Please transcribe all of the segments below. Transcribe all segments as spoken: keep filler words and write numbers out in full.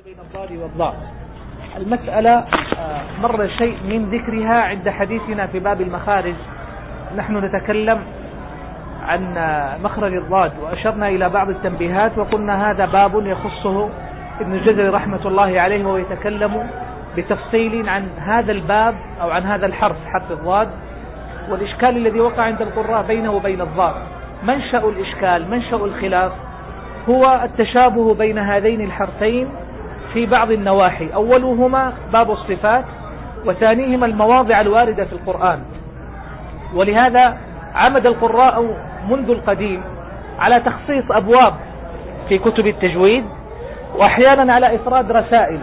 بين الضاد والضاء. المسألة مر شيء من ذكرها عند حديثنا في باب المخارج. نحن نتكلم عن مخرج الضاد وأشرنا إلى بعض التنبيهات وقلنا هذا باب يخصه ابن الجزري رحمة الله عليه، وهو يتكلم بتفصيل عن هذا الباب أو عن هذا الحرف حرف الضاد والإشكال الذي وقع عند القراء بينه وبين الضاء. منشأ الإشكال منشأ الخلاف هو التشابه بين هذين الحرفين في بعض النواحي، أولهما باب الصفات وثانيهما المواضع الواردة في القرآن. ولهذا عمد القراء منذ القديم على تخصيص أبواب في كتب التجويد، وأحيانا على إفراد رسائل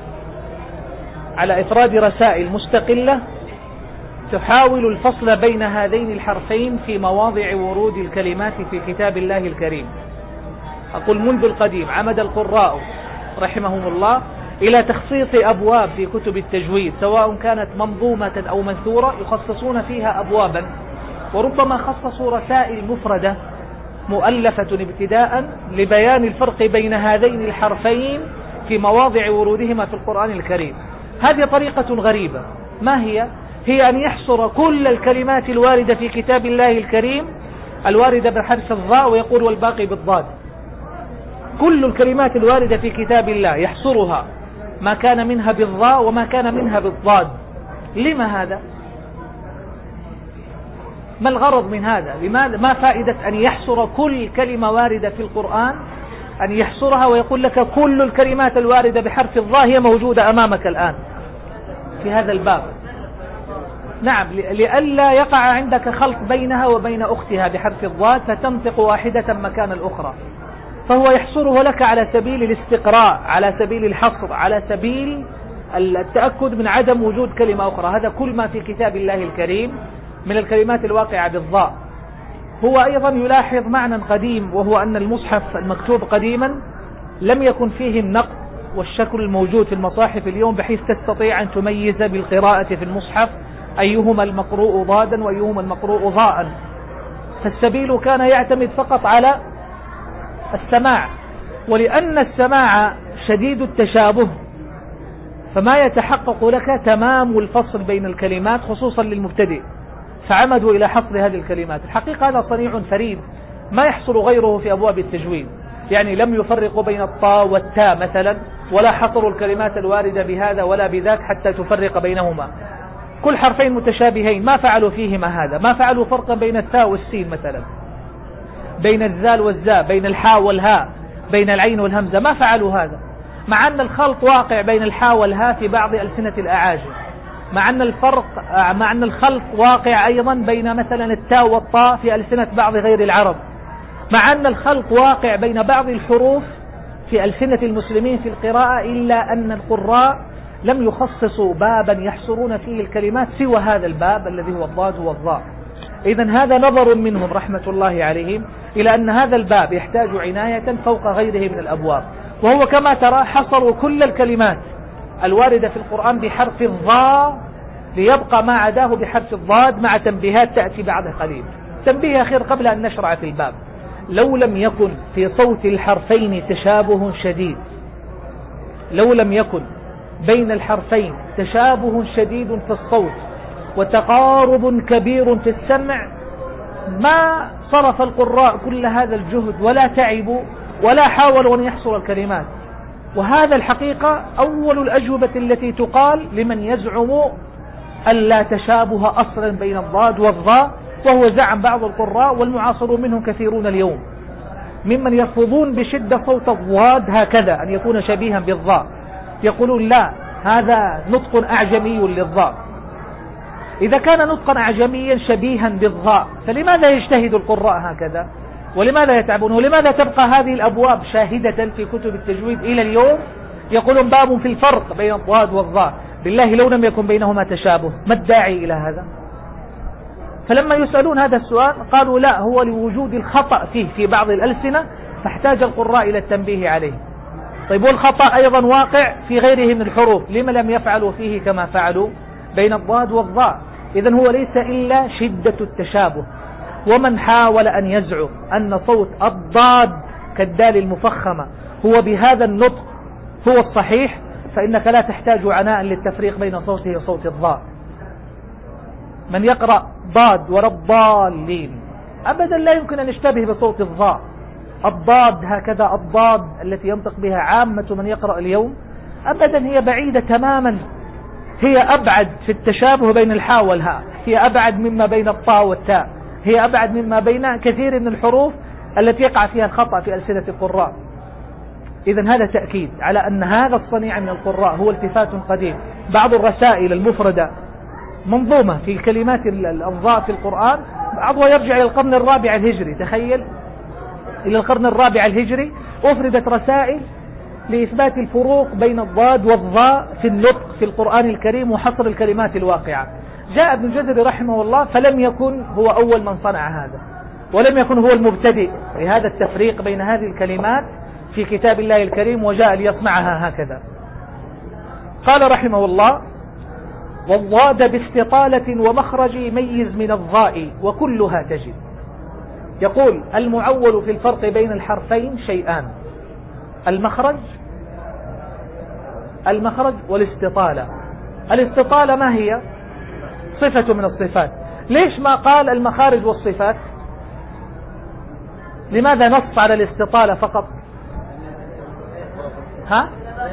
على إفراد رسائل مستقلة تحاول الفصل بين هذين الحرفين في مواضع ورود الكلمات في كتاب الله الكريم. أقول منذ القديم عمد القراء رحمهم الله إلى تخصيص أبواب في كتب التجويد، سواء كانت منظومة أو منثورة، يخصصون فيها أبوابا، وربما خصصوا رسائل مفردة مؤلفة ابتداء لبيان الفرق بين هذين الحرفين في مواضع ورودهما في القرآن الكريم. هذه طريقة غريبة. ما هي؟ هي أن يحصر كل الكلمات الواردة في كتاب الله الكريم الواردة بحرف الضاء ويقول والباقي بالضاد. كل الكلمات الواردة في كتاب الله يحصرها، ما كان منها بالضاء وما كان منها بالضاد. لما هذا؟ ما الغرض من هذا؟ لماذا؟ ما فائدة أن يحصر كل كلمة واردة في القرآن، أن يحصرها ويقول لك كل الكلمات الواردة بحرف الضاء هي موجودة أمامك الآن في هذا الباب؟ نعم، لئلا يقع عندك خلط بينها وبين أختها بحرف الضاد فتنطق واحدة مكان الأخرى، فهو يحصره لك على سبيل الاستقراء، على سبيل الحصر، على سبيل التأكد من عدم وجود كلمة أخرى. هذا كل ما في كتاب الله الكريم من الكلمات الواقعة بالضاء. هو أيضا يلاحظ معنى قديم، وهو أن المصحف المكتوب قديما لم يكن فيه النقط والشكل الموجود في المصاحف اليوم، بحيث تستطيع أن تميز بالقراءة في المصحف أيهما المقروء ضادا وأيهما المقروء ضاء. فالسبيل كان يعتمد فقط على السماع، ولأن السماع شديد التشابه فما يتحقق لك تمام الفصل بين الكلمات خصوصا للمبتدئ، فعمدوا إلى حصر هذه الكلمات. الحقيقة هذا صنيع فريد ما يحصل غيره في أبواب التجويد، يعني لم يفرقوا بين الطاء والتاء مثلا، ولا حصروا الكلمات الواردة بهذا ولا بذاك حتى تفرق بينهما. كل حرفين متشابهين ما فعلوا فيهما هذا، ما فعلوا فرقا بين التاء والسين مثلا، بين الذال والزاء، بين الحاء والهاء، بين العين والهمزة، ما فعلوا هذا، مع أن الخلط واقع بين الحاء والهاء في بعض ألسنة الأعاجم، مع أن الفرق مع أن الخلط واقع أيضا بين مثلا التاء والطاء في ألسنة بعض غير العرب، مع أن الخلط واقع بين بعض الحروف في ألسنة المسلمين في القراءة، إلا أن القراء لم يخصصوا بابا يحصرون فيه الكلمات سوى هذا الباب الذي هو الضاد والضاء. إذن هذا نظر منهم رحمة الله عليهم إلى أن هذا الباب يحتاج عناية فوق غيره من الأبواب، وهو كما ترى حصروا كل الكلمات الواردة في القرآن بحرف الضاء ليبقى ما عداه بحرف الضاد، مع تنبيهات تأتي بعد قليل. تنبيه أخير قبل أن نشرع في الباب: لو لم يكن في صوت الحرفين تشابه شديد، لو لم يكن بين الحرفين تشابه شديد في الصوت وتقارب كبير في السمع، ما صرف القراء كل هذا الجهد ولا تعبوا ولا حاولوا أن يحصر الكلمات. وهذا الحقيقة أول الأجوبة التي تقال لمن يزعم أن لا تشابه أصلا بين الضاد والضاء، وهو زعم بعض القراء والمعاصرون منهم كثيرون اليوم، ممن يرفضون بشدة صوت الضاد هكذا أن يكون شبيها بالضاء، يقولون لا، هذا نطق أعجمي للضاء. إذا كان نطقا أعجميا شبيها بالضاء فلماذا يجتهد القراء هكذا؟ ولماذا يتعبون؟ ولماذا تبقى هذه الأبواب شاهدة في كتب التجويد إلى اليوم؟ يقولون باب في الفرق بين الضاد والضاء. بالله لو لم يكن بينهما تشابه ما الداعي إلى هذا؟ فلما يسألون هذا السؤال قالوا لا، هو لوجود الخطأ فيه في بعض الألسنة فاحتاج القراء إلى التنبيه عليه. طيب والخطأ أيضا واقع في غيره من الحروف، لما لم يفعلوا فيه كما فعلوا بين الضاد والضاء؟ إذن هو ليس إلا شدة التشابه. ومن حاول أن يزعم أن صوت الضاد كالدال المفخمة هو بهذا النطق هو الصحيح، فإنك لا تحتاج عناء للتفريق بين صوته وصوت الضاء. من يقرأ ضاد ولا الضالين أبدا لا يمكن أن يشتبه بصوت الضاء. الضاد هكذا، الضاد التي ينطق بها عامة من يقرأ اليوم أبدا هي بعيدة تماما، هي أبعد في التشابه بين الحاء والهاء، هي أبعد مما بين الطاء والتاء، هي أبعد مما بين كثير من الحروف التي يقع فيها الخطأ في ألسنة القراء. إذن هذا تأكيد على أن هذا الصنيع من القراء هو التفات قديم. بعض الرسائل المفردة منظومة في كلمات الضاء في القرآن، بعضها يرجع إلى القرن الرابع الهجري، تخيل إلى القرن الرابع الهجري أفردت رسائل لإثبات الفروق بين الضاد والضاء في النطق في القرآن الكريم وحصر الكلمات الواقعة. جاء ابن الجزري رحمه الله فلم يكن هو أول من صنع هذا، ولم يكن هو المبتدئ لهذا التفريق بين هذه الكلمات في كتاب الله الكريم، وجاء ليصنعها هكذا. قال رحمه الله: والضاد باستطالة ومخرج ميز من الضاء وكلها تجد. يقول: المعول في الفرق بين الحرفين شيئان: المخرج المخرج والاستطالة. الاستطالة ما هي؟ صفة من الصفات. ليش ما قال المخارج والصفات؟ لماذا نص على الاستطالة فقط؟ ها؟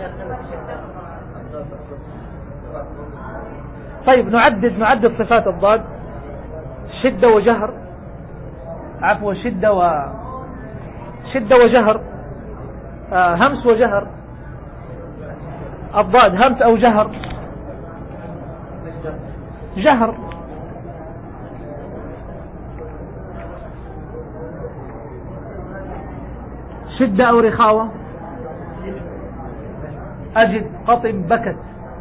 طيب نعدد نعدد صفات الضاد: شدة وجهر، عفوا شدة و شدة وجهر، آه همس وجهر. الضاد همس أو جهر؟ جهر. شدة أو رخاوة؟ أجد، قطم، بكت،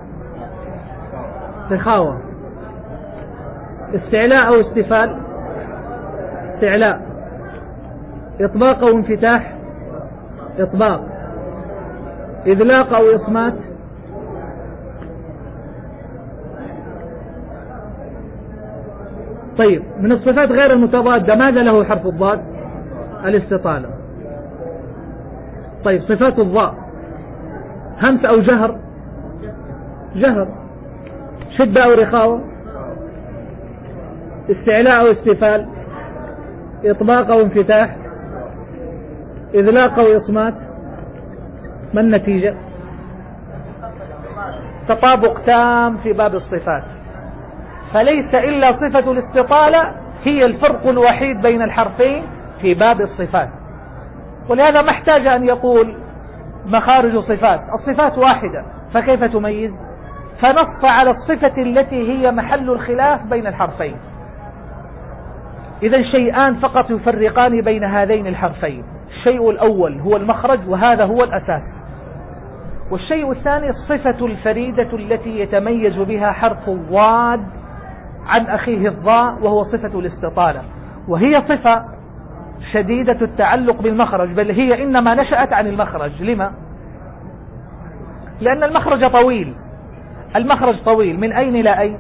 رخاوة. استعلاء أو استفال؟ استعلاء. إطباق أو انفتاح؟ إطباق. إذلاق أو إصمات؟ طيب من الصفات غير المتضادة ماذا له حرف الضاد؟ الاستطالة. طيب صفات الضاء: همس أو جهر؟ جهر. شدة أو رخاوة؟ استعلاء أو استفال؟ إطباق أو انفتاح؟ إذلاق أو إصمات؟ ما النتيجة؟ تطابق تام في باب الصفات، فليس إلا صفة الاستطالة هي الفرق الوحيد بين الحرفين في باب الصفات. ولهذا ما احتاج أن يقول مخارج صفات، الصفات واحدة فكيف تميز؟ فنص على الصفة التي هي محل الخلاف بين الحرفين. إذا شيئان فقط يفرقان بين هذين الحرفين: الشيء الأول هو المخرج وهذا هو الأساس، والشيء الثاني الصفة الفريدة التي يتميز بها حرف الضاد عن أخيه الضاء، وهو صفة الاستطالة، وهي صفة شديدة التعلق بالمخرج، بل هي إنما نشأت عن المخرج. لما؟ لأن المخرج طويل، المخرج طويل. من أين إلى أين؟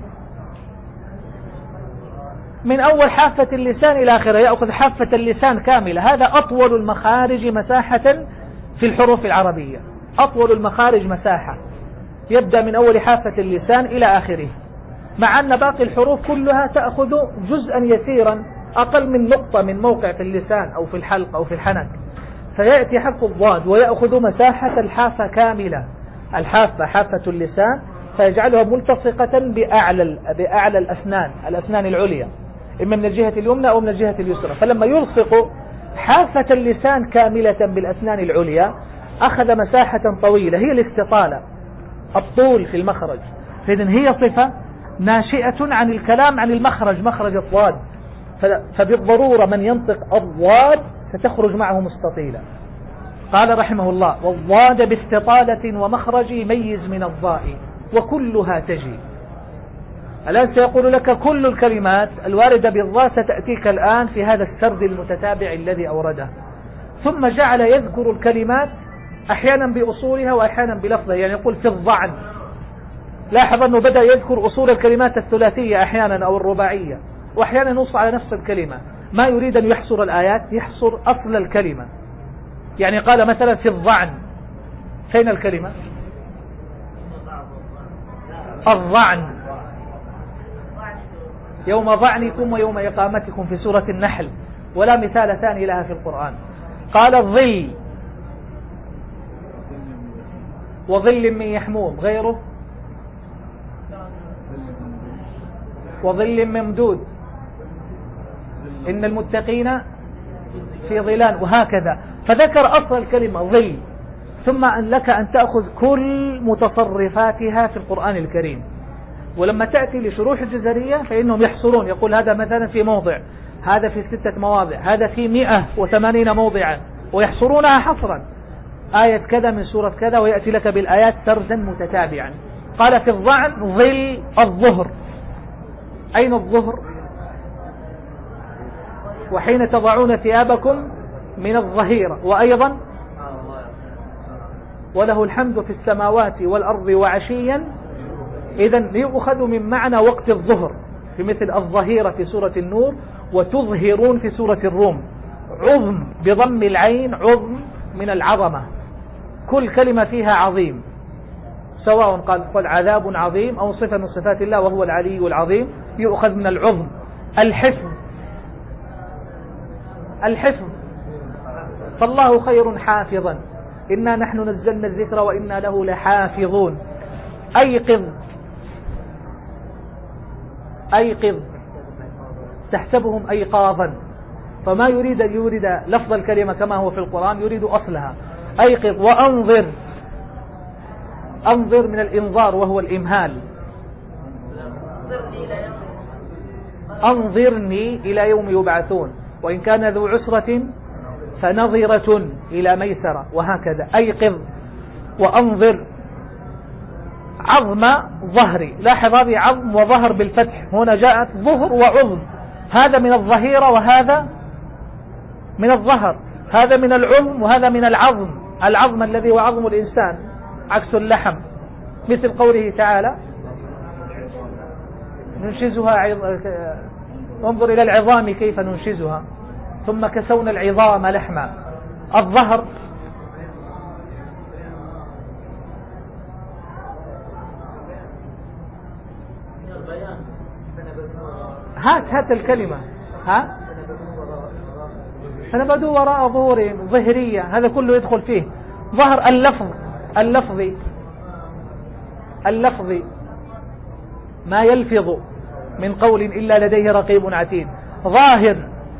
من أول حافة اللسان إلى آخره، يأخذ حافة اللسان كاملة. هذا أطول المخارج مساحة في الحروف العربية، أطول المخارج مساحة، يبدأ من أول حافة اللسان إلى آخره، مع أن باقي الحروف كلها تأخذ جزءا يسيرا أقل من نقطة من موقع في اللسان أو في الحلق أو في الحنك، فيأتي حرف الضاد ويأخذ مساحة الحافة كاملة، الحافة حافة اللسان، فيجعلها ملتصقة بأعلى بأعلى الأسنان، الأسنان العليا، إما من الجهة اليمنى أو من الجهة اليسرى. فلما يلصق حافة اللسان كاملة بالأسنان العليا أخذ مساحة طويلة، هي الاستطالة، الطول في المخرج. فإذن هي صفة ناشئة عن الكلام عن المخرج، مخرج الضاد، فبالضرورة من ينطق الضاد ستخرج معه مستطيلة. قال رحمه الله: والضاد باستطالة ومخرج ميز من الضاء وكلها تجي. الآن سيقول لك كل الكلمات الواردة بالضاء ستأتيك الآن في هذا السرد المتتابع الذي أورده، ثم جعل يذكر الكلمات أحيانا بأصولها وأحيانا بلفظها. يعني يقول في الضعن، لاحظ أنه بدأ يذكر أصول الكلمات الثلاثية أحيانا أو الرباعية، وأحيانا ينص على نفس الكلمة، ما يريد أن يحصر الآيات، يحصر أصل الكلمة. يعني قال مثلا في الضعن، فين الكلمة؟ الظعن، يوم ظعنكم ويوم إقامتكم في سورة النحل، ولا مثال ثاني لها في القرآن. قال الظل، وظل من يحموم، غيره وظل ممدود، إن المتقين في ظلال، وهكذا. فذكر أصل الكلمة ظل، ثم أن لك أن تأخذ كل متصرفاتها في القرآن الكريم. ولما تأتي لشروح الجزرية فإنهم يحصرون، يقول هذا مثلا في موضع، هذا في ستة مواضع، هذا في مئة وثمانين موضعا، ويحصرونها حصرا، آية كذا من سورة كذا، ويأتي لك بالآيات سردا متتابعا. قال في الظعن ظل الظهر. أين الظهر؟ وحين تضعون ثيابكم من الظهيرة، وأيضا وله الحمد في السماوات والأرض وعشيا، إذن يؤخذ من معنى وقت الظهر في مثل الظهيرة في سورة النور، وتظهرون في سورة الروم. عظم بضم العين، عظم من العظمة، كل كلمة فيها عظيم، سواء قال قل عذاب عظيم أو صفة من صفات الله وهو العلي العظيم، يؤخذ من العظم. الحفظ، الحفظ، فالله خير حافظا، إنا نحن نزلنا الذكر وإنا له لحافظون. أيقظ، أيقظ، تحسبهم أيقاظا، فما يريد أن يورد لفظ الكلمة كما هو في القرآن، يريد أصلها. أيقظ. وأنظر، أنظر من الإنظار وهو الإمهال، أنظرني إلى يوم يبعثون، وإن كان ذو عسرة فنظرة إلى ميسرة، وهكذا. أيقظ وأنظر. عظم ظهري، لاحظ هذه عظم وظهر بالفتح، هنا جاءت ظهر وعظم، هذا من الظهيرة وهذا من الظهر، هذا من العظم وهذا من العظم. العظم الذي هو عظم الإنسان عكس اللحم، مثل قوله تعالى ننشزها عظ... انظر إلى العظام كيف ننشزها ثم كسونا العظام لحما. الظهر هات هات الكلمة، ها فنبدو وراء ظهورهم، ظهرية، هذا كله يدخل فيه. ظهر اللفظ، اللفظي، اللفظي، ما يلفظ من قول إلا لديه رقيب عتيد. ظاهر،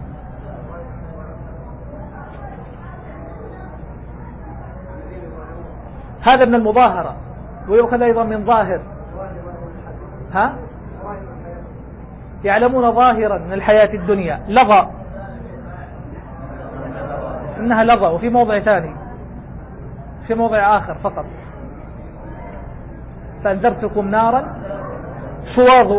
هذا من المظاهرة، ويؤخذ أيضا من ظاهر. ها يعلمون ظاهرا من الحياة الدنيا. لظى، إنها لظى، وفي موضع ثاني، في موضع آخر فقط. فأنذرتكم نارا شواظ،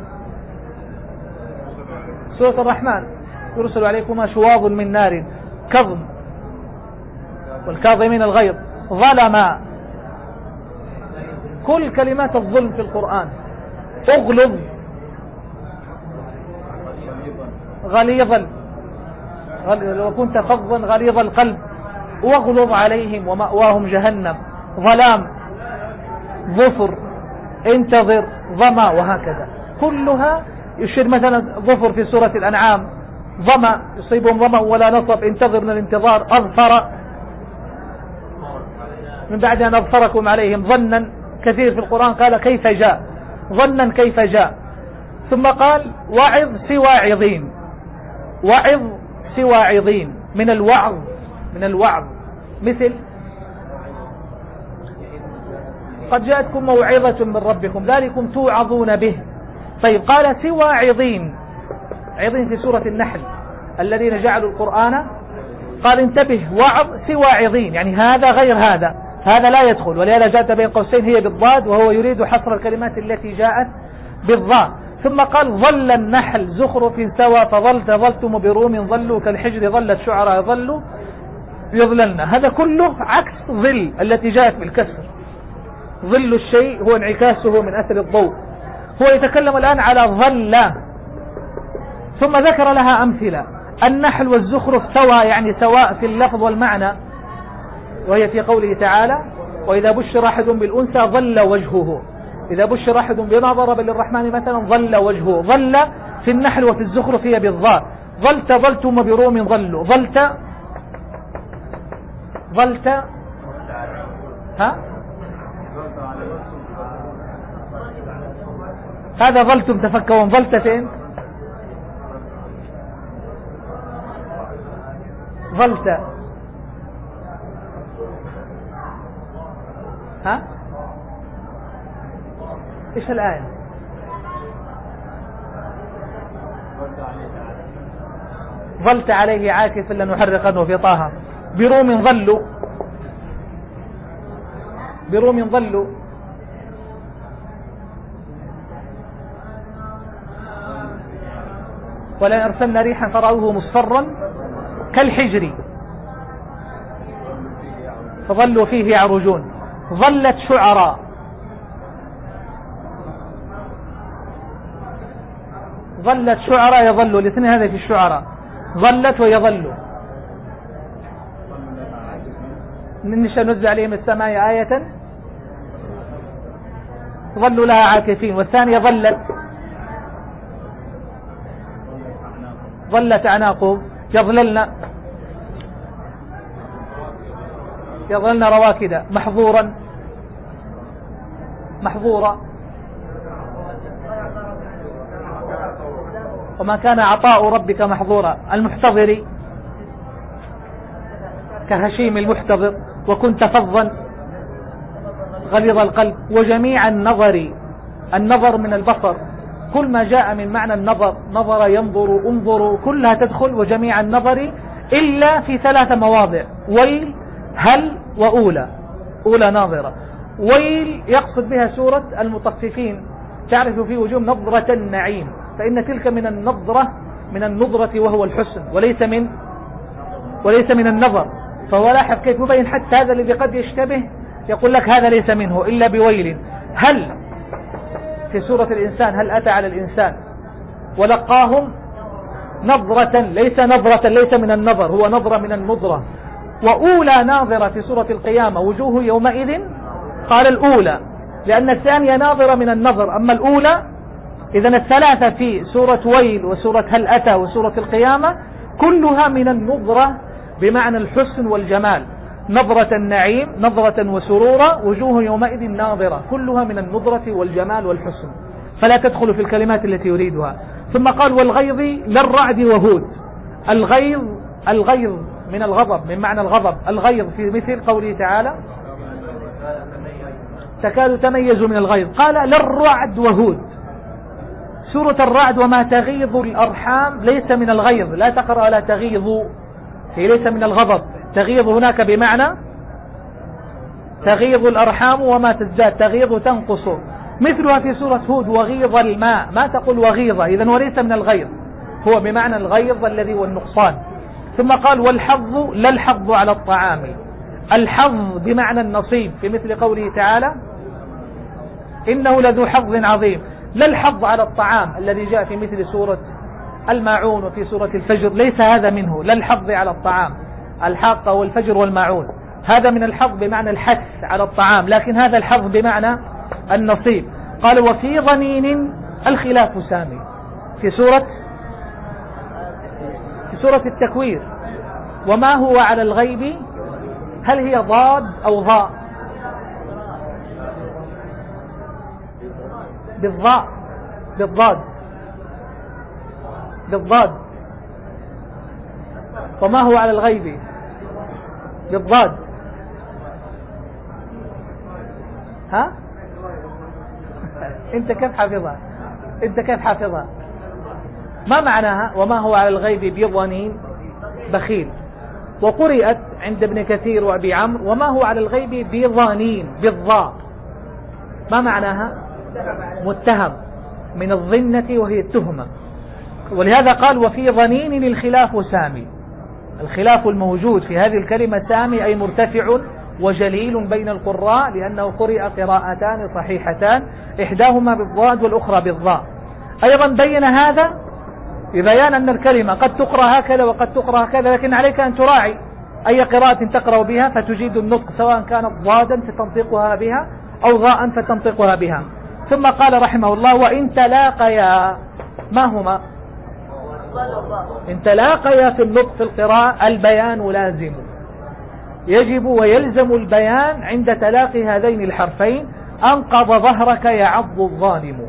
سورة الرحمن يرسل عليكما شواظ من نار، كظم، والكاظمين الغيظ. ظلما، كل كلمات الظلم في القرآن. اغلظ، غليظا، لو كنت فظا غليظ القلب. واغلظ عليهم ومأواهم جهنم. ظلام، ظفر، انتظر، ظما، وهكذا. كلها يشير مثلا ظفر في سورة الأنعام، ظما يصيبهم ظما ولا نصب، انتظر من الانتظار. أظفر، من بعد أن أظفركم عليهم. ظنا، كثير في القرآن قال كيف جاء، ظنا كيف جاء. ثم قال وعظ سوى عظين، وعظ سوى عظين، من الوعظ، من الوعظ، مثل قد جاءتكم موعظة من ربكم ذلكم توعظون به. طيب قال سوى عظين، عظين في سورة النحل الذين جعلوا القرآن، قال انتبه، وعظ سوى عظين، يعني هذا غير هذا، هذا لا يدخل. ولهذا جاءت بين قوسين هي بالضاد، وهو يريد حصر الكلمات التي جاءت بالضاء. ثم قال ظل النحل زخرف سوى، فظلت ظلتم بروم ظلوا كالحجر ظلت شعراء ظلوا يظللن. هذا كله عكس ظل التي جاءت بالكسر. ظل الشيء هو انعكاسه من أثر الضوء. هو يتكلم الآن على ظل، ثم ذكر لها أمثلة. النحل والزخرف سواء، يعني سواء في اللفظ والمعنى، وهي في قوله تعالى وإذا بشر أحد بالأنثى ظل وجهه، إذا بشر أحد بما ضرب للرحمن مثلا ظل وجهه. ظل في النحل وفي الزخرف هي بالظاء. ظلت ظلتم بروم ظلوا. ظلت ظلت ها هذا ظلتم تفكرون. ظلت فين؟ ظلت ها ايش الآية؟ ظلت عليه عاكفا لنحرقنه في طه. بروم ظلوا، بروم ظلوا. ولا أرسلنا ريحا فرأوه مصفرا كالحجر فظلوا فيه يعرجون. ظلت شعراء. ظلت شعراء يظلوا، الاثنين هذا في الشعراء. ظلت ويظلوا. ننشأ نزل عليهم السماء آية ظلوا لها عاكفين. والثانية ظلت ظلت أعناقهم يظللن يظللن رواكد محظورا محظورا. وما كان عطاء ربك محظورا. المحتضر كهشيم المحتضر. وكنت فظا غليظ القلب. وجميع النظر، النظر من البصر، كل ما جاء من معنى النظر، نظر ينظر انظروا، كلها تدخل. وجميع النظر إلا في ثلاث مواضع: ويل، هل، وأولى. أولى ناظرة. ويل يقصد بها سورة المطففين، تعرف في وجوه نظرة النعيم، فإن تلك من النظرة، من النظرة وهو الحسن، وليس من وليس من النظر. فهو لاحظ كيف يبين حتى هذا الذي قد يشتبه يقول لك هذا ليس منه إلا بويل. هل في سورة الإنسان، هل أتى على الإنسان ولقاهم نظرة، ليس نظرة، ليس من النظر، هو نظرة من النظرة. وأولى ناظرة في سورة القيامة وجوه يومئذ، قال الأولى لأن الثانية ناظرة من النظر، أما الأولى. إذن الثلاثة في سورة ويل وسورة هل أتى وسورة القيامة كلها من النظرة بمعنى الحسن والجمال. نظرة النعيم، نظرة وسرورة، وجوه يومئذ ناظرة، كلها من النظرة والجمال والحسن، فلا تدخل في الكلمات التي يريدها. ثم قال والغيظ للرعد وهود. الغيظ، الغيظ من الغضب، من معنى الغضب. الغيظ في مثل قوله تعالى تكاد تميز من الغيظ. قال للرعد وهود. سورة الرعد وما تغيظ الأرحام ليس من الغيظ، لا تقرأ لا تغيظ، هي ليس من الغضب. تغيظ هناك بمعنى تغيظ الأرحام وما تزداد، تغيظ تنقص. مثلها في سورة هود وغيظ الماء، ما تقول وغيظة، إذن وليس من الغيظ، هو بمعنى الغيظ الذي هو النقصان. ثم قال والحظ لا الحظ على الطعام. الحظ بمعنى النصيب في مثل قوله تعالى إنه لذو حظ عظيم. لا الحظ على الطعام الذي جاء في مثل سورة الماعون وفي سورة الفجر، ليس هذا منه. لا الحظ على الطعام، الحاقة والفجر والماعون، هذا من الحظ بمعنى الحث على الطعام، لكن هذا الحظ بمعنى النصيب. قال وفي ظنين الخلاف سامي في سورة في سورة التكوير. وما هو على الغيب، هل هي ضاد أو ضاء؟ بالضاء، بالضاد، بالضاد. وما هو على الغيب بالضاد. ها انت كيف حافظها؟ انت كيف حافظها؟ ما معناها وما هو على الغيب بظنين بخيل؟ وقرئت عند ابن كثير وابي عمرو وما هو على الغيب بظنين بالضاء. ما معناها؟ متهم، من الظنة وهي التهمة. ولهذا قال وفي ظنين الخلاف سامي. الخلاف الموجود في هذه الكلمة سامي أي مرتفع وجليل بين القراء، لأنه قرئ قراءتان صحيحتان، إحداهما بالضاد والأخرى بالضاء. أيضا بين هذا ببيان أن الكلمة قد تقرأ هكذا وقد تقرأ هكذا، لكن عليك أن تراعي أي قراءة تقرأ بها فتجيد النطق، سواء كانت ضادا فتنطقها بها أو ضاء فتنطقها بها. ثم قال رحمه الله: وإن تلاقيا، ما هما؟ إن تلاقيا في النطق في القراءة البيان لازم، يجب ويلزم البيان عند تلاقي هذين الحرفين. أنقض ظهرك يعض الظالم،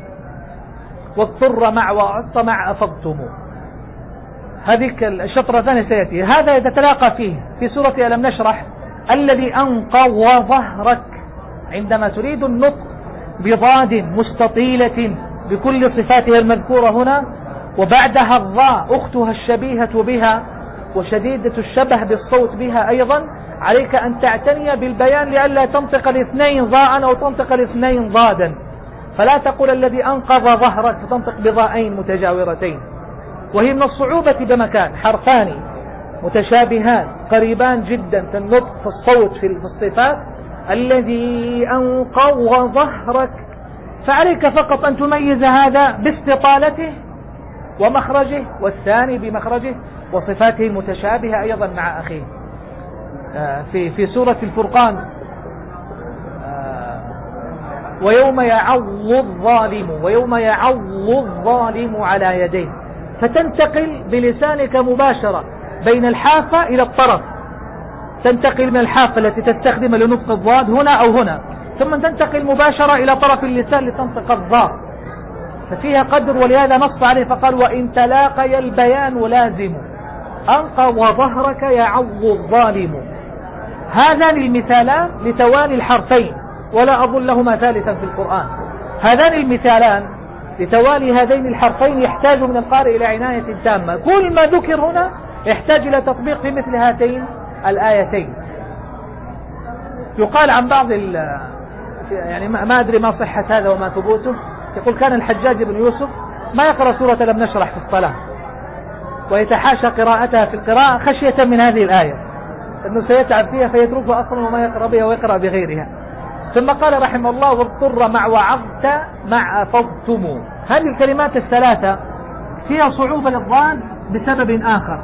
واضطر مع وعط مع أفضتم. هذه الشطرة الثانية سيأتي. هذا يتلاقى فيه في سورة ألم نشرح: الذي أنقض ظهرك، عندما تريد النطق بضاد مستطيلة بكل صفاتها المذكورة هنا، وبعدها الضاء أختها الشبيهة بها وشديدة الشبه بالصوت بها أيضا، عليك أن تعتني بالبيان لئلا تنطق الاثنين ضاء أو تنطق الاثنين ضادا. فلا تقول الذي أنقض ظهرك فتنطق بضاءين متجاورتين. وهي من الصعوبة بمكان، حرفان متشابهان قريبان جدا في النطق في الصوت في الصفات، الذي أنقض ظهرك، فعليك فقط أن تميز هذا باستطالته ومخرجه، والثاني بمخرجه وصفاته المتشابهة أيضا مع أخيه. في في سورة الفرقان: ويوم يعض الظالم، ويوم يعض الظالم على يديه، فتنتقل بلسانك مباشرة بين الحافة إلى الطرف، تنتقل من الحافة التي تستخدم لنطق الضاد هنا أو هنا، ثم تنتقل مباشرة إلى طرف اللسان لتنطق الضاء، ففيها قدر. ولهذا نص عليه فقال: وإن تلاقي البيان لازم، أنقض ظهرك يعض الظالم. هذان المثالان لتوالي الحرفين، ولا أظن لهما ثالثا في القرآن. هذان المثالان لتوالي هذين الحرفين يحتاج من القارئ إلى عناية تامة. كل ما ذكر هنا يحتاج إلى تطبيق في مثل هاتين الآيتين. يقال عن بعض ال يعني ما أدري ما صحة هذا وما ثبوته، يقول كان الحجاج بن يوسف ما يقرأ سورة لم نشرح في الصلاة، ويتحاشى قراءتها في القراءة خشية من هذه الآية أنه سيتعب فيها فيتركها أصلا وما يقرأ بها ويقرأ بغيرها. ثم قال رحمه الله: واضطر مع وعظت مع أفضتم. هذه الكلمات الثلاثة فيها صعوبة للضاد بسبب آخر.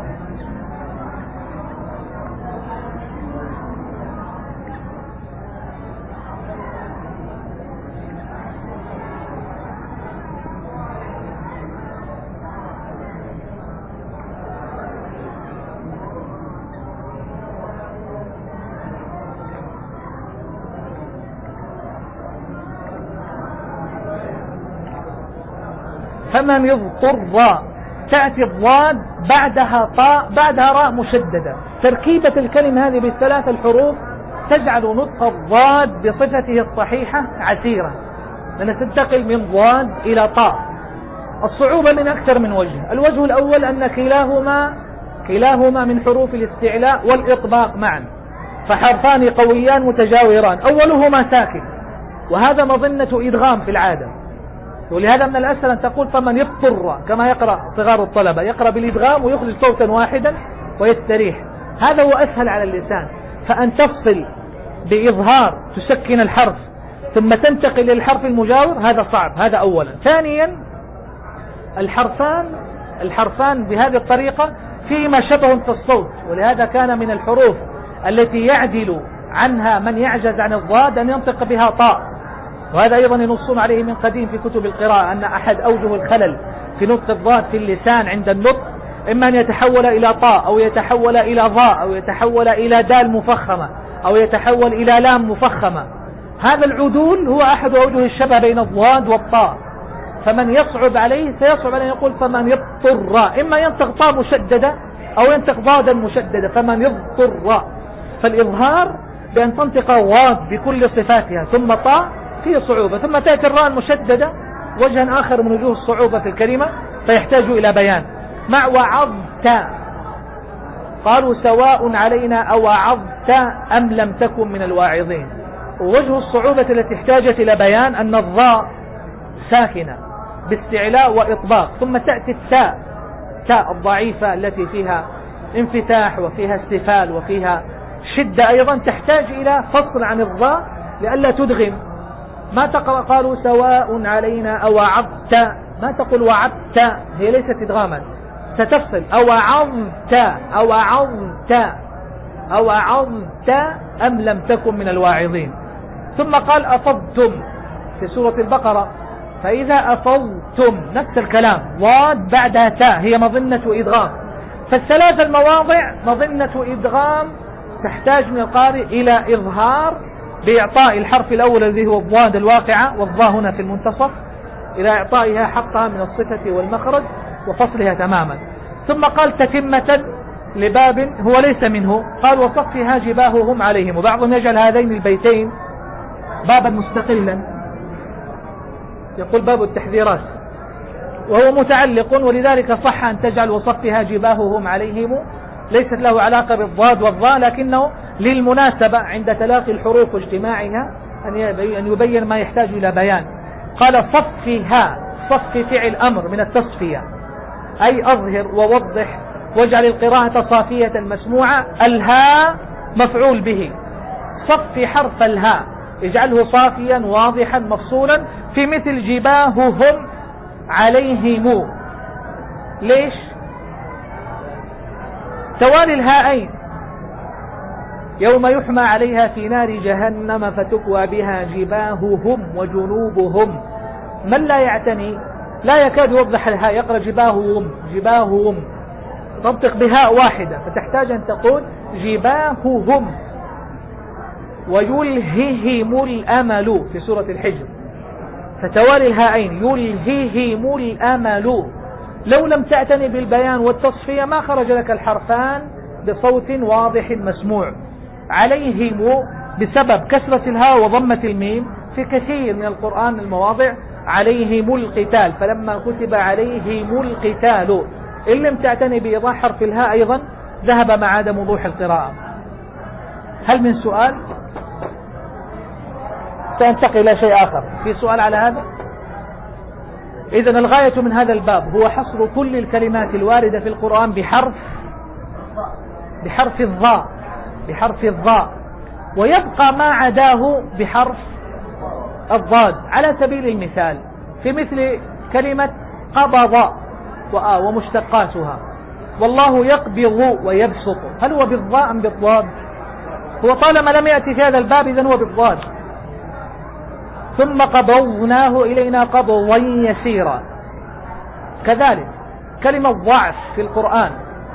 فمن اضطر، تأتي الضاد بعدها طاء بعدها راء مشددة. تركيبة الكلمة هذه بالثلاث الحروف تجعل نطق الضاد بصفته الصحيحة عسيرة، لأنها تنتقل من ضاد إلى طاء. الصعوبة من أكثر من وجه. الوجه الأول أن كلاهما كلاهما من حروف الاستعلاء والإطباق معا، فحرفان قويان متجاوران، أولهما ساكن، وهذا مظنة إدغام في العادة. ولهذا من الأسهل أن تقول فمن يضطر، كما يقرأ صغار الطلبة، يقرأ بالإدغام ويخرج صوتا واحدا ويستريح. هذا هو أسهل على اللسان. فأن تفصل بإظهار تسكن الحرف ثم تنتقل للحرف المجاور هذا صعب. هذا أولا. ثانيا الحرفان الحرفان بهذه الطريقة فيما شبه في الصوت، ولهذا كان من الحروف التي يعدل عنها من يعجز عن الضاد أن ينطق بها طاء. وهذا أيضا ينصون عليه من قديم في كتب القراءة، أن أحد أوجه الخلل في نطق الضاد في اللسان عند النطق إما أن يتحول إلى طاء أو يتحول إلى ضاء أو يتحول إلى دال مفخمة أو يتحول إلى لام مفخمة. هذا العدول هو أحد أوجه الشبه بين الضاد والطاء. فمن يصعب عليه سيصعب عليه يقول فمن يضطر، إما ينطق طاء مشددة أو ينطق ضادا مشددة، فمن يضطر. فالإظهار بأن تنطق ضاد بكل صفاتها ثم طاء فيه صعوبة، ثم تأتي الراء المشددة وجه آخر من وجوه الصعوبة في الكلمة فيحتاج إلى بيان. مع وعظت، قالوا سواء علينا أوعظت أم لم تكن من الواعظين. ووجه الصعوبة التي احتاجت إلى بيان أن الضاء ساكنة باستعلاء وإطباق، ثم تأتي التاء تاء الضعيفة التي فيها انفتاح وفيها استفال وفيها شدة أيضا، تحتاج إلى فصل عن الضاء لئلا تدغم. ما تقرأ قالوا سواء علينا أوعظت، ما تقول وعظت، هي ليست إدغاما، ستفصل أوعظت أوعظت. أو أعظت أم لم تكن من الواعظين. ثم قال أفضتم في سورة البقرة، فإذا أفضتم نفس الكلام، ضاد بعدها تاء هي مظنة إدغام، فالثلاث المواضع مظنة إدغام تحتاج من القارئ إلى إظهار بإعطاء الحرف الأول الذي هو الضاد الواقعة، والضاء هنا في المنتصف، إلى إعطائها حقها من الصفة والمخرج وفصلها تماما. ثم قال تتمة لباب هو ليس منه، قال وصفها جباههم عليهم، وبعضهم يجعل هذين البيتين بابا مستقلا، يقول باب التحذيرات، وهو متعلق، ولذلك صح أن تجعل وصفها جباههم عليهم، ليست له علاقة بالضاد والضاء، لكنه للمناسبة عند تلاقي الحروف واجتماعها أن يبين ما يحتاج إلى بيان. قال صفها، صف فعل أمر من التصفية، أي أظهر ووضح واجعل القراءة صافية مسموعة. الهاء مفعول به، صف حرف الهاء اجعله صافيا واضحا مفصولا، في مثل جباههم عليهم. ليش؟ توالي الهاءين، يوم يحمى عليها في نار جهنم فتكوى بها جباههم وجنوبهم. من لا يعتني لا يكاد يوضح الهاء، يقرأ جباههم جباههم، تنطق بهاء واحدة، فتحتاج أن تقول جباههم. ويلههم الأمل في سورة الحجر، فتوالي الهاءين يلههم الأمل. لو لم تعتني بالبيان والتصفية ما خرج لك الحرفان بصوت واضح مسموع. عليهم بسبب كسرة الهاء وضمة الميم في كثير من القرآن المواضع عليهم القتال، فلما كتب عليهم القتال إن لم تعتني بإيضاح حرف الهاء أيضا ذهب مع عدم وضوح القراءة. هل من سؤال؟ سأنتقل إلى شيء آخر. في سؤال على هذا؟ إذن الغاية من هذا الباب هو حصر كل الكلمات الواردة في القرآن بحرف بحرف الضاء بحرف الضاء ويبقى ما عداه بحرف الضاد. على سبيل المثال في مثل كلمة قبض ومشتقاتها، والله يقبض ويبسط، هل هو بالضاء أم بالضاد؟ هو طالما لم يأتي في هذا الباب إذن هو بالضاد. ثم قبضناه إلينا قبضا يسيرا. كذلك كلمة ضعف في القرآن،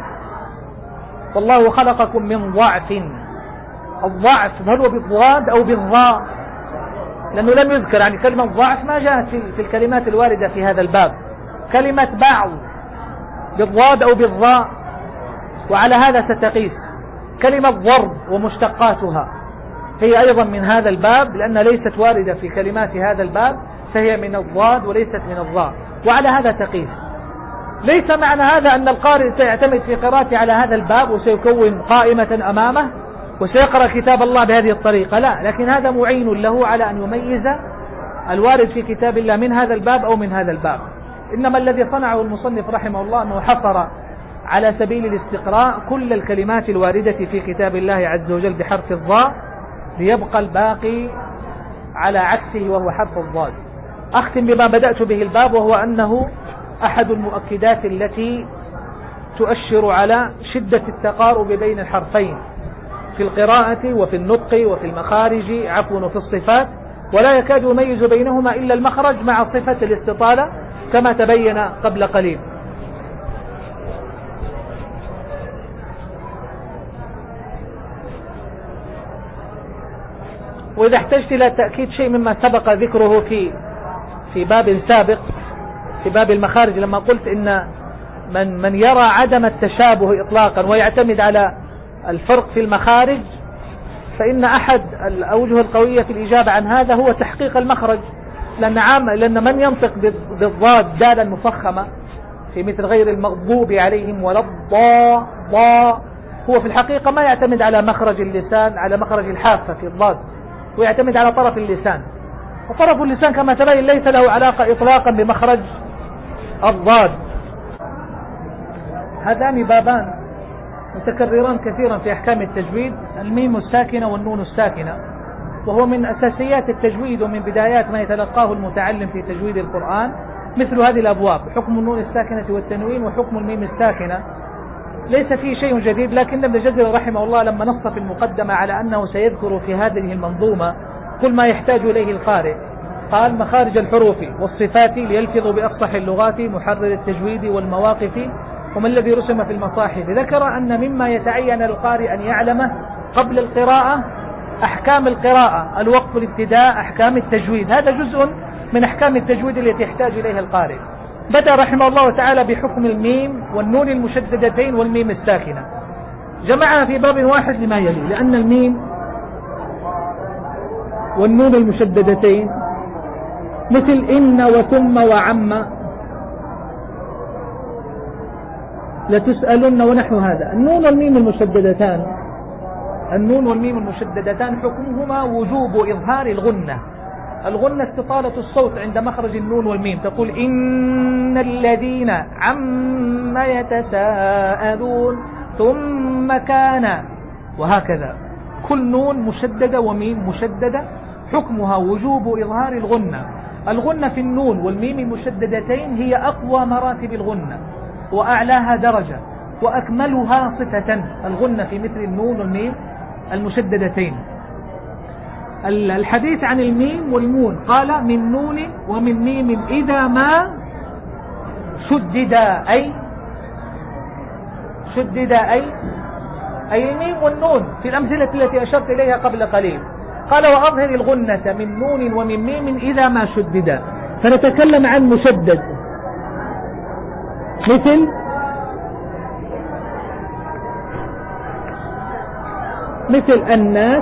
والله خلقكم من ضعف، الضعف هل هو بالضاد أو بالضاء؟ لأنه لم يذكر، يعني كلمة ضعف ما جاءت في الكلمات الواردة في هذا الباب. كلمة بعض بالضاد أو بالضاء، وعلى هذا ستقيس. كلمة ضرب ومشتقاتها هي أيضا من هذا الباب، لأنها ليست واردة في كلمات هذا الباب، فهي من الضاد وليست من الضاء، وعلى هذا تقيس. ليس معنى هذا أن القارئ سيعتمد في قراءته على هذا الباب وسيكون قائمة أمامه وسيقرأ كتاب الله بهذه الطريقة، لا، لكن هذا معين له على أن يميز الوارد في كتاب الله من هذا الباب أو من هذا الباب. إنما الذي صنعه المصنف رحمه الله أنه حصر على سبيل الاستقراء كل الكلمات الواردة في كتاب الله عز وجل بحرف الضاء، ليبقى الباقي على عكسه وهو حرف الضاد. أختم بما بدأت به الباب، وهو أنه أحد المؤكدات التي تؤشر على شدة التقارب بين الحرفين في القراءة وفي النطق وفي المخارج عفوا وفي الصفات، ولا يكاد يميز بينهما إلا المخرج مع صفة الاستطالة كما تبين قبل قليل. وإذا احتجت إلى تأكيد شيء مما سبق ذكره في في باب سابق في باب المخارج، لما قلت إن من من يرى عدم التشابه إطلاقا ويعتمد على الفرق في المخارج، فإن أحد الأوجه القوية في الإجابة عن هذا هو تحقيق المخرج، لأن عام لأن من ينطق بالضاد دالا مفخمة في مثل غير المغضوب عليهم ولا الضاء ضاء، هو في الحقيقة ما يعتمد على مخرج اللسان، على مخرج الحافة في الضاد، ويعتمد على طرف اللسان، وطرف اللسان كما تبين ليس له علاقة إطلاقا بمخرج الضاد. هذان بابان متكرران كثيرا في أحكام التجويد، الميم الساكنة والنون الساكنة، وهو من أساسيات التجويد ومن بدايات ما يتلقاه المتعلم في تجويد القرآن مثل هذه الأبواب: حكم النون الساكنة والتنوين، وحكم الميم الساكنة ليس فيه شيء جديد، لكن ابن جزر رحمه الله لما نص في المقدمة على أنه سيذكر في هذه المنظومة كل ما يحتاج إليه القارئ، قال مخارج الحروف والصفات ليلفظ بأفصح اللغات، محرر التجويد والمواقف، وما الذي رسم في المصاحف. ذكر أن مما يتعين للقارئ أن يعلمه قبل القراءة أحكام القراءة، الوقف، الابتداء، أحكام التجويد، هذا جزء من أحكام التجويد التي يحتاج إليها القارئ. بدأ رحمه الله تعالى بحكم الميم والنون المشددتين والميم الساكنة، جمعها في باب واحد لما يلي، لأن الميم والنون المشددتين مثل إن وثم وعم لتسألن ونحو هذا. النون والميم المشددتان النون والميم المشددتان حكمهما وجوب إظهار الغنة. الغنة استطالة الصوت عند مخرج النون والميم، تقول إن الذين عم يتساءلون ثم كان، وهكذا. كل نون مشددة وميم مشددة حكمها وجوب إظهار الغنة. الغنة في النون والميم المشددتين هي أقوى مراتب الغنة وأعلاها درجة وأكملها صفة، الغنة في مثل النون والميم المشددتين. الحديث عن الميم والنون قال من نون ومن ميم إذا ما شددا، أي شددا أي أي الميم والنون في الأمثلة التي أشرت إليها قبل قليل. قال وأظهر الغنة من نون ومن ميم إذا ما شددا. فنتكلم عن مشدد مثل مثل الناس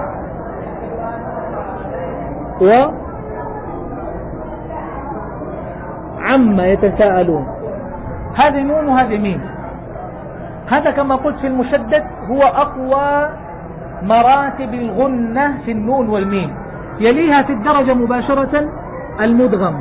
وعم يتساءلون، هذه نون وهذه ميم. هذا كما قلت في المشدد هو أقوى مراتب الغنة في النون والميم، يليها في الدرجة مباشرة المدغم،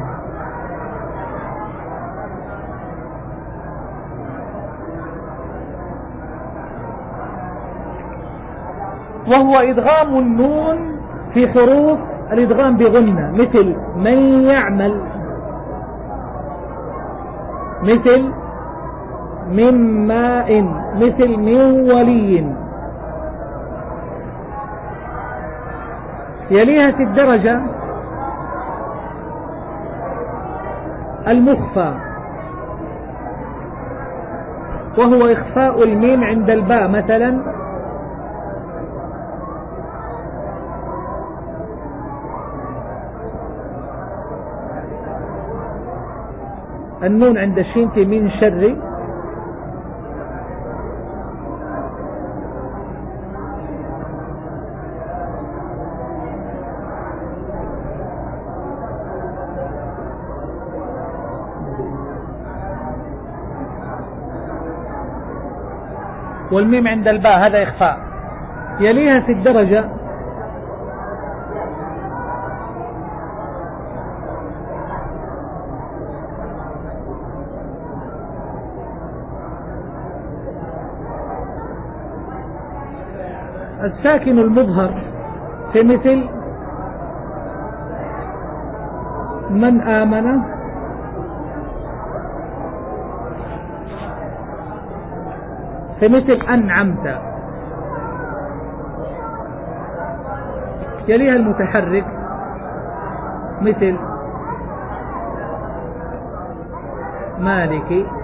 وهو إدغام النون في حروف الإدغام بغنة، مثل من يعمل، مثل من ماء، مثل من ولي. يليها في الدرجة المخفى، وهو إخفاء الميم عند الباء، مثلا النون عند الشين في من شر، والميم عند الباء هذا إخفاء. يليها في الدرجة الساكن المظهر في مثل من آمن، في مثل أنعمت. يليها المتحرك مثل مالك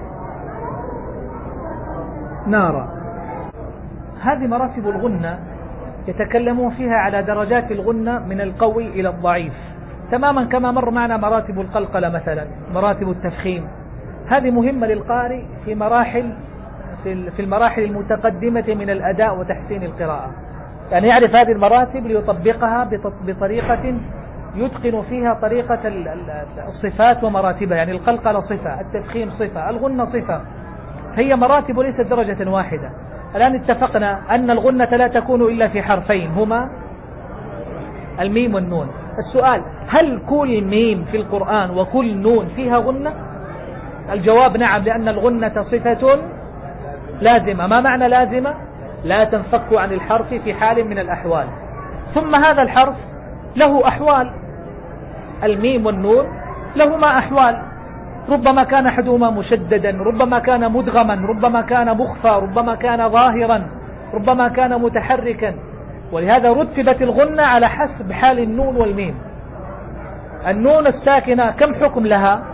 نارا. هذه مراتب الغنة يتكلمون فيها على درجات الغنة من القوي إلى الضعيف، تماما كما مر معنا مراتب القلقلة مثلا، مراتب التفخيم. هذه مهمة للقارئ في مراحل في المراحل المتقدمة من الأداء وتحسين القراءة، يعني يعرف هذه المراتب ليطبقها بطريقة يتقن فيها طريقة الصفات ومراتبها. يعني القلقلة صفة، التفخيم صفة، الغنة صفة، هي مراتب ليست درجة واحدة. الآن اتفقنا أن الغنة لا تكون إلا في حرفين هما الميم والنون. السؤال: هل كل ميم في القرآن وكل نون فيها غنة؟ الجواب نعم، لأن الغنة صفة لازمة. ما معنى لازمة؟ لا تنفك عن الحرف في حال من الأحوال. ثم هذا الحرف له أحوال، الميم والنون لهما أحوال. ربما كان أحدهما مشددا، ربما كان مدغما، ربما كان مخفى، ربما كان ظاهرا، ربما كان متحركا. ولهذا رتبت الغنة على حسب حال النون والميم. النون الساكنة كم حكم لها؟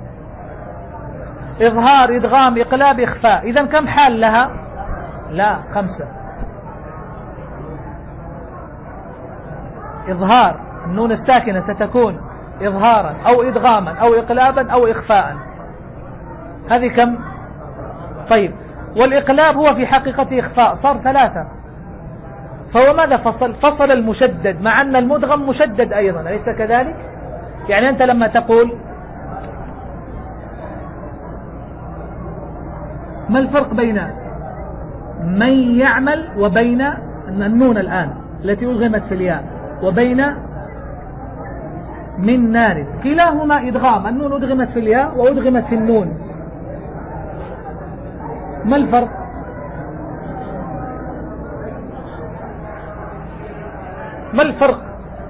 إظهار، إدغام، إقلاب، إخفاء. إذن كم حال لها؟ لا، خمسة. إظهار، النون الساكنة ستكون إظهارا أو إدغاما أو إقلابا أو إخفاء. هذه كم؟ طيب، والإقلاب هو في حقيقة إخفاء، صار ثلاثة. فهو ماذا فصل؟ فصل المشدد، مع أن المدغم مشدد أيضا، أليس كذلك؟ يعني أنت لما تقول ما الفرق بين من يعمل وبين النون الآن التي ألغمت في الياء وبين من نار؟ كلاهما إدغام، النون أدغمت في الياء وأدغمت في النون. ما الفرق؟ ما الفرق؟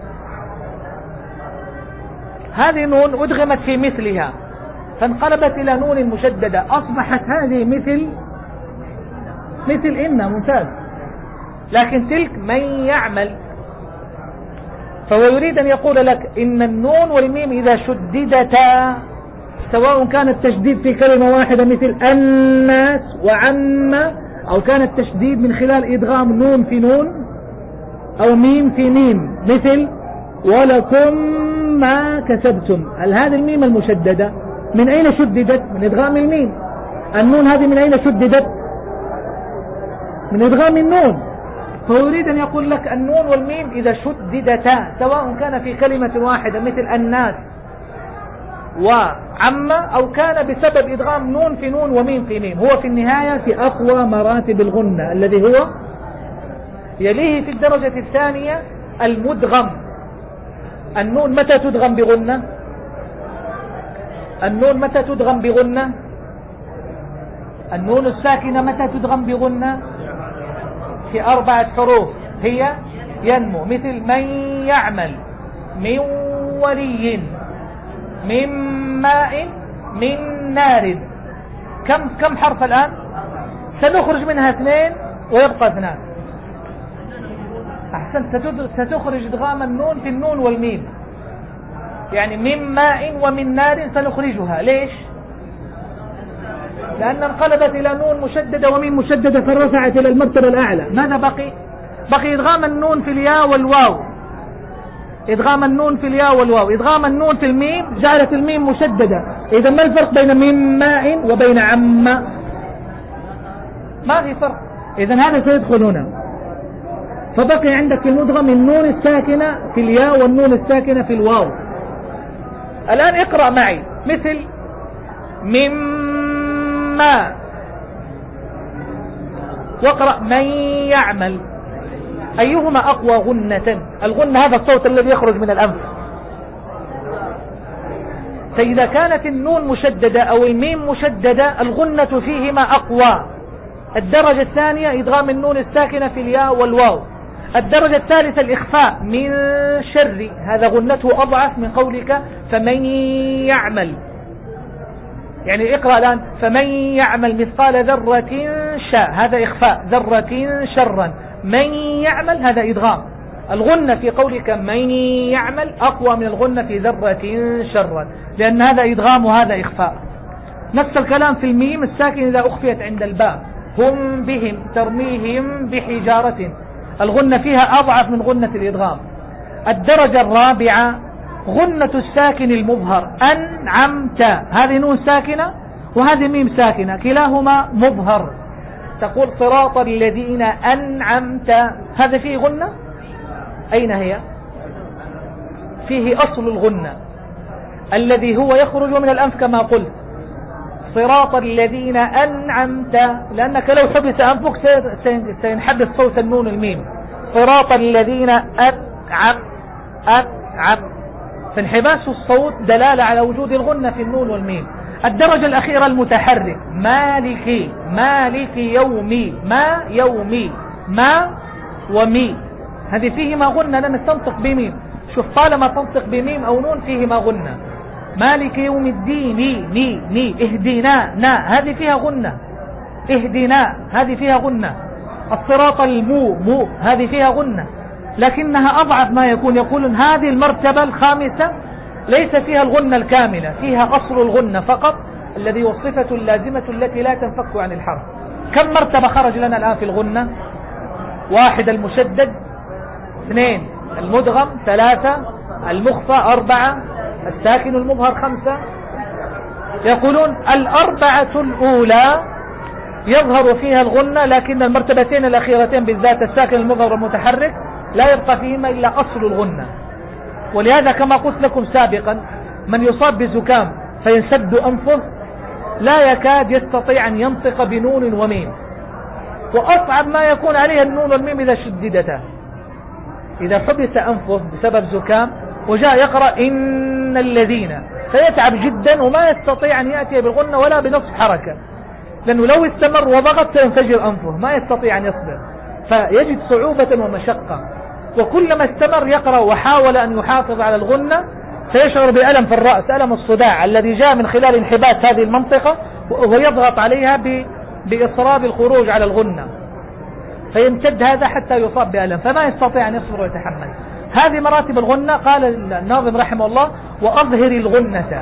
هذه نون أدغمت في مثلها فانقلبت إلى نون مشددة، أصبحت هذه مثل مثل إن، ممتاز. لكن تلك من يعمل. فهو يريد أن يقول لك إن النون والميم إذا شددتا، سواء كان التشديد في كلمة واحدة مثل الناس وعم، أو كان التشديد من خلال إدغام نون في نون أو ميم في ميم مثل ولكم ما كسبتم. هل هذه الميم المشددة من أين شددت؟ من إدغام الميم. النون هذه من أين شددت؟ من إدغام النون. فهو يريد أن يقول لك النون والميم إذا شددتا، سواء كان في كلمة واحدة مثل الناس وعم، أو كان بسبب إدغام نون في نون وميم في ميم، هو في النهاية في أقوى مراتب الغنة، الذي هو يليه في الدرجة الثانية المدغم. النون متى تدغم بغنة؟ النون متى تدغم بغنة؟ النون الساكنة متى تدغم بغنة؟ في أربعة حروف، هي ينمو، مثل من يعمل، من ولي، من ماء، من نار. كم كم حرف الآن؟ سنخرج منها اثنين ويبقى اثنان. أحسن، ستخرج ادغام النون في النون والميم، يعني من ماء ومن نار سنخرجها. ليش؟ لأن انقلبت إلى نون مشددة وميم مشددة فرفعت إلى المرتبة الأعلى. ماذا بقي؟ بقي إدغام النون في الياء والواو، إدغام النون في الياء والواو، إدغام النون في الميم جعلت الميم مشددة. إذا ما الفرق بين من ماء وبين عم؟ ما في فرق. إذا هذا سيدخل هنا. فبقي عندك في المدغم النون الساكنة في الياء والنون الساكنة في الواو. الآن اقرأ معي مثل مما، واقرأ من يعمل. أيهما أقوى غنة؟ الغنة هذا الصوت الذي يخرج من الأنف. فإذا كانت النون مشددة أو الميم مشددة الغنة فيهما أقوى. الدرجة الثانية إدغام النون الساكنة في الياء والواو. الدرجة الثالثة الإخفاء من شر، هذا غنته أضعف من قولك فمن يعمل. يعني اقرأ الآن فمن يعمل مثقال ذرة شاء، هذا إخفاء، ذرة شرا. من يعمل هذا إدغام. الغنة في قولك من يعمل أقوى من الغنة في ذرة شرا، لأن هذا إدغام وهذا إخفاء. نفس الكلام في الميم الساكن إذا أخفيت عند الباء، هم بهم ترميهم بحجارة، الغنة فيها أضعف من غنة الإدغام. الدرجة الرابعة غنة الساكن المظهر، أنعمت، هذه نون ساكنة وهذه ميم ساكنة، كلاهما مظهر. تقول صراط الذين أنعمت، هذا فيه غنة؟ أين هي؟ فيه أصل الغنة الذي هو يخرج من الأنف كما قلت، صراط الذين أنعمت، لأنك لو حبس أنفك سينحبس صوت النون الميم. صراط الذين أنعم أنعم، فانحباس الصوت دلالة على وجود الغنة في النون والميم. الدرجة الأخيرة المتحرك، مالكي، مالك يومي، ما يومي، ما ومي، هذه فيهما غنة لأنك تنطق بميم. شوف، طالما تنطق بميم أو نون فيهما غنة. مالك يوم الدين، ني ني ني اهدنا، نا هذه فيها غنة، اهدنا هذه فيها غنة. الصراط المو مو هذه فيها غنة، لكنها أضعف ما يكون. يقولون هذه المرتبة الخامسة ليس فيها الغنة الكاملة، فيها أصل الغنة فقط الذي هو الصفة اللازمة التي لا تنفك عن الحرف. كم مرتبة خرج لنا الآن في الغنة؟ واحد المشدد، اثنين المدغم، ثلاثة المخفى، أربعة الساكن المظهر، خمسة. يقولون الأربعة الأولى يظهر فيها الغنة، لكن المرتبتين الأخيرتين بالذات الساكن المظهر والمتحرك لا يبقى فيهما إلا أصل الغنة. ولهذا كما قلت لكم سابقا، من يصاب بزكام فينسد أنفه لا يكاد يستطيع أن ينطق بنون وميم، وأصعب ما يكون عليه النون والميم إذا شددتا. إذا حبس أنفه بسبب زكام وجاء يقرأ إن الذين، فيتعب جدا وما يستطيع أن يأتي بالغنة ولا بنصف حركة، لأنه لو استمر وضغط سينفجر أنفه، ما يستطيع أن يصبر، فيجد صعوبة ومشقة. وكلما استمر يقرأ وحاول أن يحافظ على الغنة سيشعر بألم في الرأس، ألم الصداع الذي جاء من خلال انحباس هذه المنطقة، ويضغط عليها بإصرار الخروج على الغنة، فيمتد هذا حتى يصاب بألم، فما يستطيع أن يصبر ويتحمل. هذه مراتب الغنة. قال الناظم رحمه الله: وأظهر الغنة.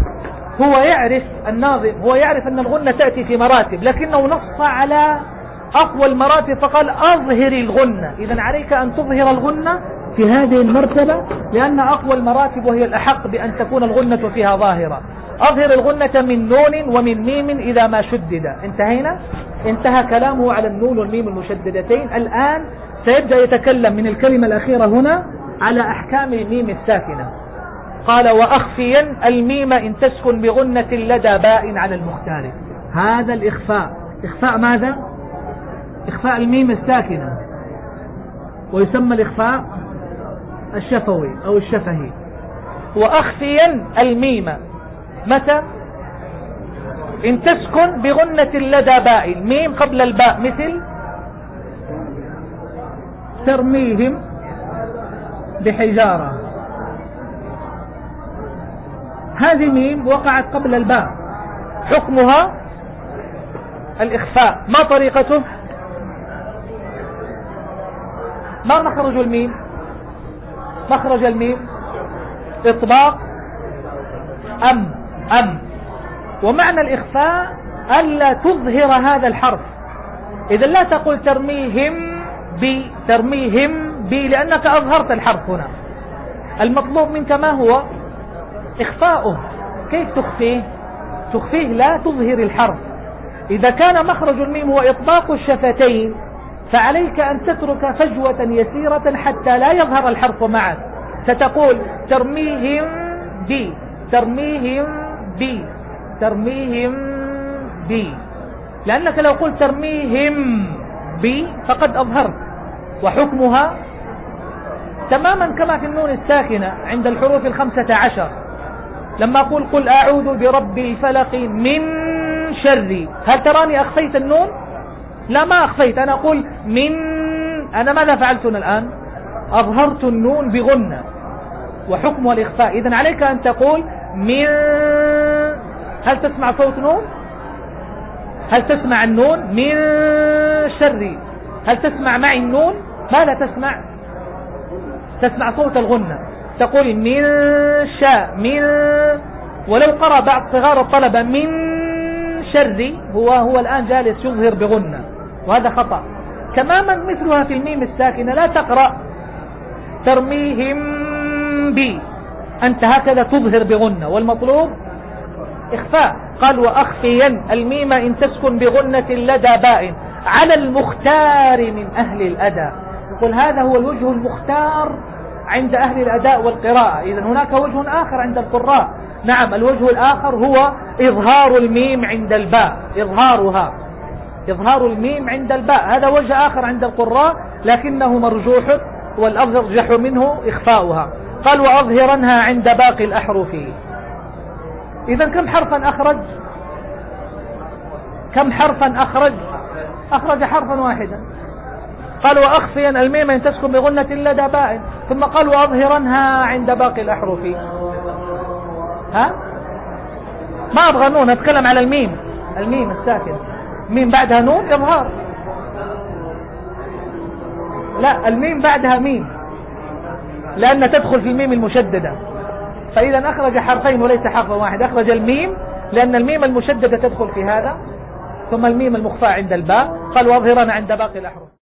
هو يعرف الناظم هو يعرف أن الغنة تأتي في مراتب، لكنه نص على أقوى المراتب فقال أظهر الغنة. إذن عليك أن تظهر الغنة في هذه المرتبة، لأن أقوى المراتب وهي الأحق بأن تكون الغنة فيها ظاهرة. أظهر الغنة من نون ومن ميم إذا ما شدد. انتهينا؟ انتهى كلامه على النون والميم المشددتين. الآن سيبدأ يتكلم من الكلمة الأخيرة هنا على أحكام الميم الساكنة. قال: وأخفيا الميم إن تسكن بغنة لدى باء على المختار. هذا الإخفاء. إخفاء ماذا؟ إخفاء الميم الساكنة، ويسمى الإخفاء الشفوي أو الشفهي. وأخفيا الميم متى؟ إن تسكن بغنة لدى باء، الميم قبل الباء، مثل ترميهم بحجارة. هذه ميم وقعت قبل الباء، حكمها الإخفاء. ما طريقته؟ ما مخرج الميم؟ مخرج الميم إطباق أم أم. ومعنى الإخفاء ألا تظهر هذا الحرف. إذا لا تقول ترميهم بي، ترميهم بي، لأنك أظهرت الحرف هنا. المطلوب منك ما هو؟ إخفاؤه. كيف تخفيه؟ تخفيه لا تظهر الحرف. إذا كان مخرج الميم هو إطباق الشفتين، فعليك أن تترك فجوة يسيرة حتى لا يظهر الحرف معك. ستقول ترميهم بي، ترميهم بي، ترميهم بي، لأنك لو قلت ترميهم بي فقد أظهرت. وحكمها تماما كما في النون الساكنة عند الحروف الخمسة عشر. لما أقول قل أعوذ برب الفلق من شر، هل تراني أخفيت النون؟ لا، ما أخفيت. أنا أقول من، أنا ماذا فعلت الآن؟ أظهرت النون بغنة، وحكمها الإخفاء. إذن عليك أن تقول من. هل تسمع صوت نون؟ هل تسمع النون؟ من شر. هل تسمع معي النون؟ ما لا تسمع؟ تسمع صوت الغنة. تقول من شاء من. ولو قرأ بعض صغار الطلبة من شر، هو هو الآن جالس يظهر بغنة، وهذا خطأ. تماما مثلها في الميم الساكنة، لا تقرأ ترميهم بي، أنت هكذا تظهر بغنة، والمطلوب إخفاء. قال وأخفيا الميم إن تسكن بغنة لدى باء على المختار من أهل الأداء. يقول هذا هو الوجه المختار عند أهل الأداء والقراءة. إذن هناك وجه آخر عند القراء. نعم، الوجه الآخر هو إظهار الميم عند الباء، إظهارها، إظهار الميم عند الباء، هذا وجه آخر عند القراء لكنه مرجوح، والأرجح منه إخفاؤها. قال وأظهرنها عند باقي الأحرف. إذن كم حرفا أخرج؟ كم حرفا أخرج؟ أخرج حرفا واحدا. قال وأخفيا الميم إن تسكن بغنة لدى باء، ثم قال وأظهرنها عند باقي الأحرف. ها ما أبغى نون، أتكلم على الميم، الميم الساكن، ميم بعدها نون إظهار. لا الميم بعدها ميم لأن تدخل في الميم المشددة، فإذا أخرج حرفين وليس حرفا واحد، أخرج الميم لأن الميم المشددة تدخل في هذا، ثم الميم المخفى عند الباء، قال واظهرنا عند باقي الأحرف.